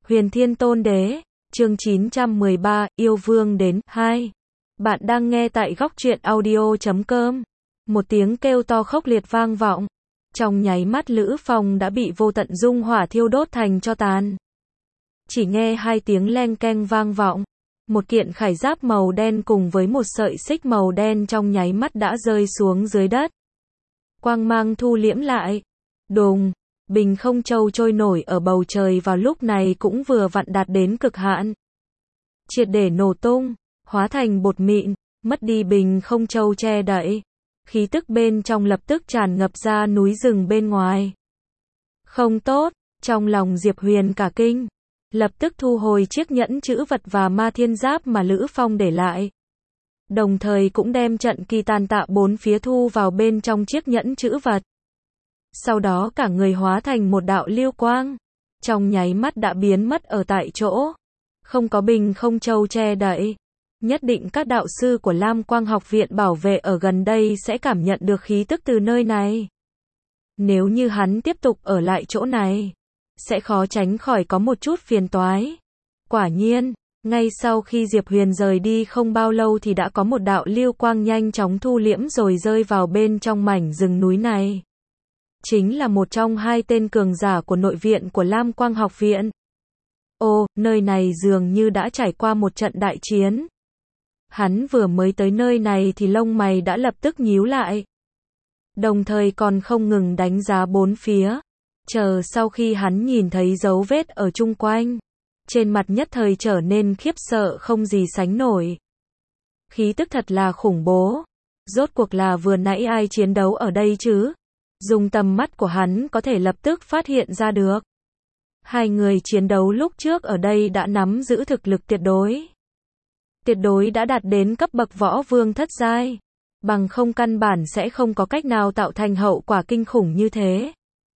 Huyền Thiên Tôn Đế, chương 913, Yêu Vương đến, 2. Bạn đang nghe tại góc truyện audio.com. Một tiếng kêu to khốc liệt vang vọng. Trong nháy mắt Lữ Phong đã bị vô tận dung hỏa thiêu đốt thành tro tàn. Chỉ nghe hai tiếng leng keng vang vọng. Một kiện khải giáp màu đen cùng với một sợi xích màu đen trong nháy mắt đã rơi xuống dưới đất. Quang mang thu liễm lại. Đùng, bình không châu trôi nổi ở bầu trời vào lúc này cũng vừa vặn đạt đến cực hạn. Triệt để nổ tung, hóa thành bột mịn, mất đi bình không châu che đậy. Khí tức bên trong lập tức tràn ngập ra núi rừng bên ngoài. Không tốt, trong lòng Diệp Huyền cả kinh. Lập tức thu hồi chiếc nhẫn chữ vật và ma thiên giáp mà Lữ Phong để lại. Đồng thời cũng đem trận kỳ tàn tạ bốn phía thu vào bên trong chiếc nhẫn chữ vật. Sau đó cả người hóa thành một đạo lưu quang. Trong nháy mắt đã biến mất ở tại chỗ. Không có bình không châu che đậy. Nhất định các đạo sư của Lam Quang học viện bảo vệ ở gần đây sẽ cảm nhận được khí tức từ nơi này. Nếu như hắn tiếp tục ở lại chỗ này, sẽ khó tránh khỏi có một chút phiền toái. Quả nhiên, ngay sau khi Diệp Huyền rời đi không bao lâu thì đã có một đạo lưu quang nhanh chóng thu liễm rồi rơi vào bên trong mảnh rừng núi này. Chính là một trong hai tên cường giả của nội viện của Lam Quang học viện. Ồ, nơi này dường như đã trải qua một trận đại chiến. Hắn vừa mới tới nơi này thì lông mày đã lập tức nhíu lại. Đồng thời còn không ngừng đánh giá bốn phía. Chờ sau khi hắn nhìn thấy dấu vết ở chung quanh, trên mặt nhất thời trở nên khiếp sợ không gì sánh nổi. Khí tức thật là khủng bố. Rốt cuộc là vừa nãy ai chiến đấu ở đây chứ? Dùng tầm mắt của hắn có thể lập tức phát hiện ra được. Hai người chiến đấu lúc trước ở đây đã nắm giữ thực lực tuyệt đối. Tuyệt đối đã đạt đến cấp bậc võ vương thất giai. Bằng không căn bản sẽ không có cách nào tạo thành hậu quả kinh khủng như thế.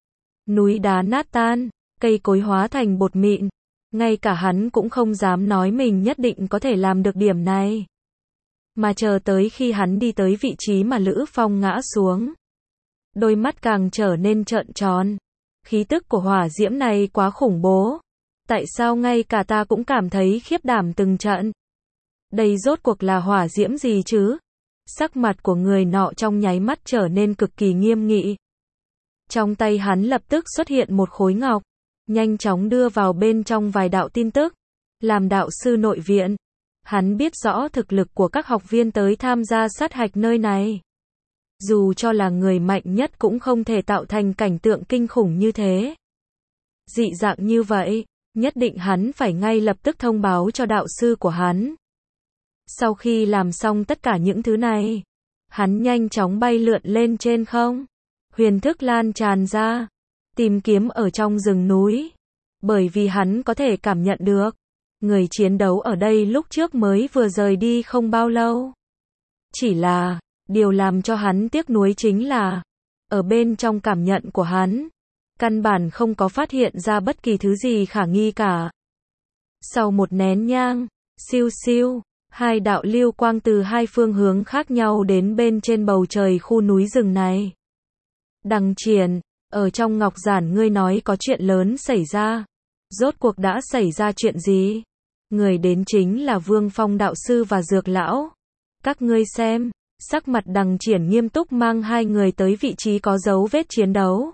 Núi đá nát tan, cây cối hóa thành bột mịn. Ngay cả hắn cũng không dám nói mình nhất định có thể làm được điểm này. Mà chờ tới khi hắn đi tới vị trí mà Lữ Phong ngã xuống. Đôi mắt càng trở nên trợn tròn. Khí tức của hỏa diễm này quá khủng bố. Tại sao ngay cả ta cũng cảm thấy khiếp đảm từng trận? Đây rốt cuộc là hỏa diễm gì chứ? Sắc mặt của người nọ trong nháy mắt trở nên cực kỳ nghiêm nghị. Trong tay hắn lập tức xuất hiện một khối ngọc, nhanh chóng đưa vào bên trong vài đạo tin tức. Làm đạo sư nội viện, hắn biết rõ thực lực của các học viên tới tham gia sát hạch nơi này. Dù cho là người mạnh nhất cũng không thể tạo thành cảnh tượng kinh khủng như thế. Dị dạng như vậy, nhất định hắn phải ngay lập tức thông báo cho đạo sư của hắn. Sau khi làm xong tất cả những thứ này, hắn nhanh chóng bay lượn lên trên không. Huyền thức lan tràn ra, tìm kiếm ở trong rừng núi. Bởi vì hắn có thể cảm nhận được, người chiến đấu ở đây lúc trước mới vừa rời đi không bao lâu. Chỉ là, điều làm cho hắn tiếc nuối chính là, ở bên trong cảm nhận của hắn, căn bản không có phát hiện ra bất kỳ thứ gì khả nghi cả. Sau một nén nhang, siêu siêu, hai đạo lưu quang từ hai phương hướng khác nhau đến bên trên bầu trời khu núi rừng này. Đằng Triển, ở trong ngọc giản ngươi nói có chuyện lớn xảy ra. Rốt cuộc đã xảy ra chuyện gì? Người đến chính là Vương Phong đạo sư và Dược lão. Các ngươi xem, sắc mặt Đằng Triển nghiêm túc mang hai người tới vị trí có dấu vết chiến đấu.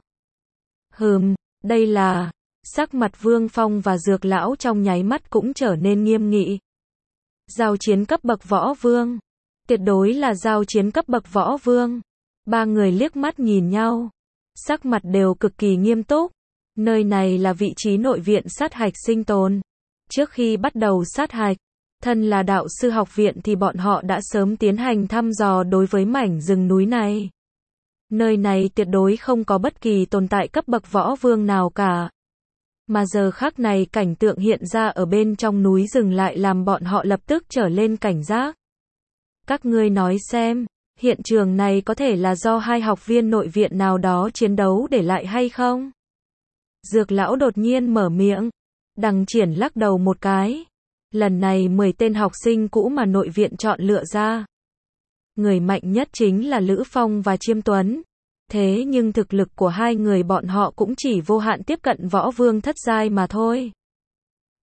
Đây là... Sắc mặt Vương Phong và Dược lão trong nháy mắt cũng trở nên nghiêm nghị. Giao chiến cấp bậc võ vương. Tuyệt đối là giao chiến cấp bậc võ vương. Ba người liếc mắt nhìn nhau. Sắc mặt đều cực kỳ nghiêm túc. Nơi này là vị trí nội viện sát hạch sinh tồn. Trước khi bắt đầu sát hạch, thân là đạo sư học viện thì bọn họ đã sớm tiến hành thăm dò đối với mảnh rừng núi này. Nơi này tuyệt đối không có bất kỳ tồn tại cấp bậc võ vương nào cả. Mà giờ khắc này cảnh tượng hiện ra ở bên trong núi rừng lại làm bọn họ lập tức trở lên cảnh giác. Các ngươi nói xem, hiện trường này có thể là do hai học viên nội viện nào đó chiến đấu để lại hay không? Dược lão đột nhiên mở miệng. Đằng Triển lắc đầu một cái. Lần này 10 tên học sinh cũ mà nội viện chọn lựa ra. Người mạnh nhất chính là Lữ Phong và Chiêm Tuấn. Thế nhưng thực lực của hai người bọn họ cũng chỉ vô hạn tiếp cận võ vương thất giai mà thôi.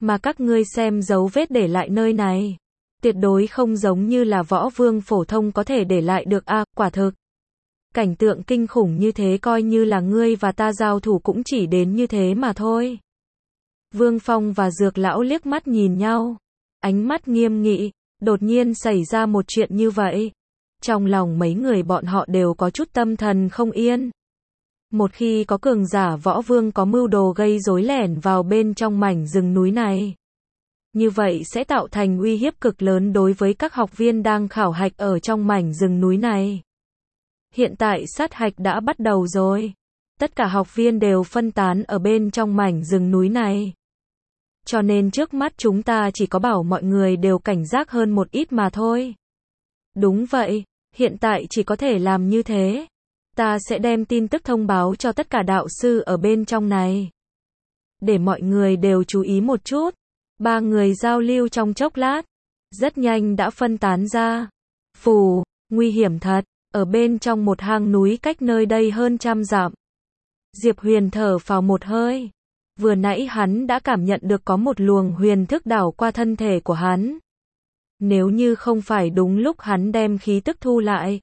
Mà các ngươi xem dấu vết để lại nơi này. Tuyệt đối không giống như là võ vương phổ thông có thể để lại được a, quả thực. Cảnh tượng kinh khủng như thế coi như là ngươi và ta giao thủ cũng chỉ đến như thế mà thôi. Vương Phong và Dược lão liếc mắt nhìn nhau. Ánh mắt nghiêm nghị, đột nhiên xảy ra một chuyện như vậy. Trong lòng mấy người bọn họ đều có chút tâm thần không yên. Một khi có cường giả võ vương có mưu đồ gây rối lẻn vào bên trong mảnh rừng núi này, như vậy sẽ tạo thành uy hiếp cực lớn đối với các học viên đang khảo hạch ở trong mảnh rừng núi này. Hiện tại sát hạch đã bắt đầu rồi. Tất cả học viên đều phân tán ở bên trong mảnh rừng núi này. Cho nên trước mắt chúng ta chỉ có bảo mọi người đều cảnh giác hơn một ít mà thôi. Đúng vậy, hiện tại chỉ có thể làm như thế. Ta sẽ đem tin tức thông báo cho tất cả đạo sư ở bên trong này. Để mọi người đều chú ý một chút. Ba người giao lưu trong chốc lát. Rất nhanh đã phân tán ra. Phù, nguy hiểm thật. Ở bên trong một hang núi cách nơi đây hơn 100 dặm. Diệp Huyền thở phào một hơi. Vừa nãy hắn đã cảm nhận được có một luồng huyền thức đảo qua thân thể của hắn. Nếu như không phải đúng lúc hắn đem khí tức thu lại,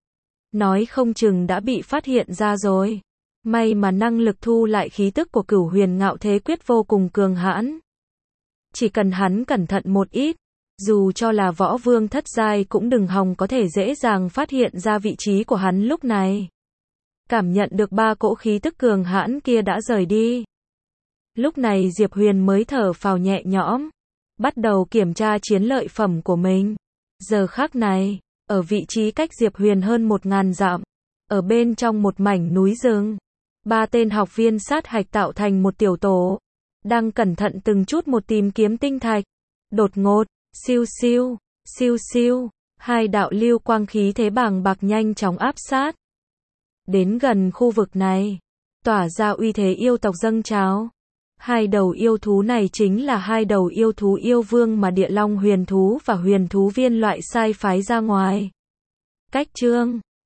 nói không chừng đã bị phát hiện ra rồi. May mà năng lực thu lại khí tức của Cửu Huyền Ngạo Thế Quyết vô cùng cường hãn. Chỉ cần hắn cẩn thận một ít, dù cho là võ vương thất giai cũng đừng hòng có thể dễ dàng phát hiện ra vị trí của hắn lúc này. Cảm nhận được ba cỗ khí tức cường hãn kia đã rời đi. Lúc này Diệp Huyền mới thở phào nhẹ nhõm, bắt đầu kiểm tra chiến lợi phẩm của mình. Giờ khắc này, ở vị trí cách Diệp Huyền hơn 1000 dặm, ở bên trong một mảnh núi rừng, ba tên học viên sát hạch tạo thành một tiểu tổ, đang cẩn thận từng chút một tìm kiếm tinh thạch. Đột ngột, siêu siêu, siêu siêu, hai đạo lưu quang khí thế bàng bạc nhanh chóng áp sát. Đến gần khu vực này, tỏa ra uy thế yêu tộc dâng trào. Hai đầu yêu thú này chính là hai đầu yêu thú yêu vương mà Địa Long huyền thú và huyền thú viên loại sai phái ra ngoài. Cách chương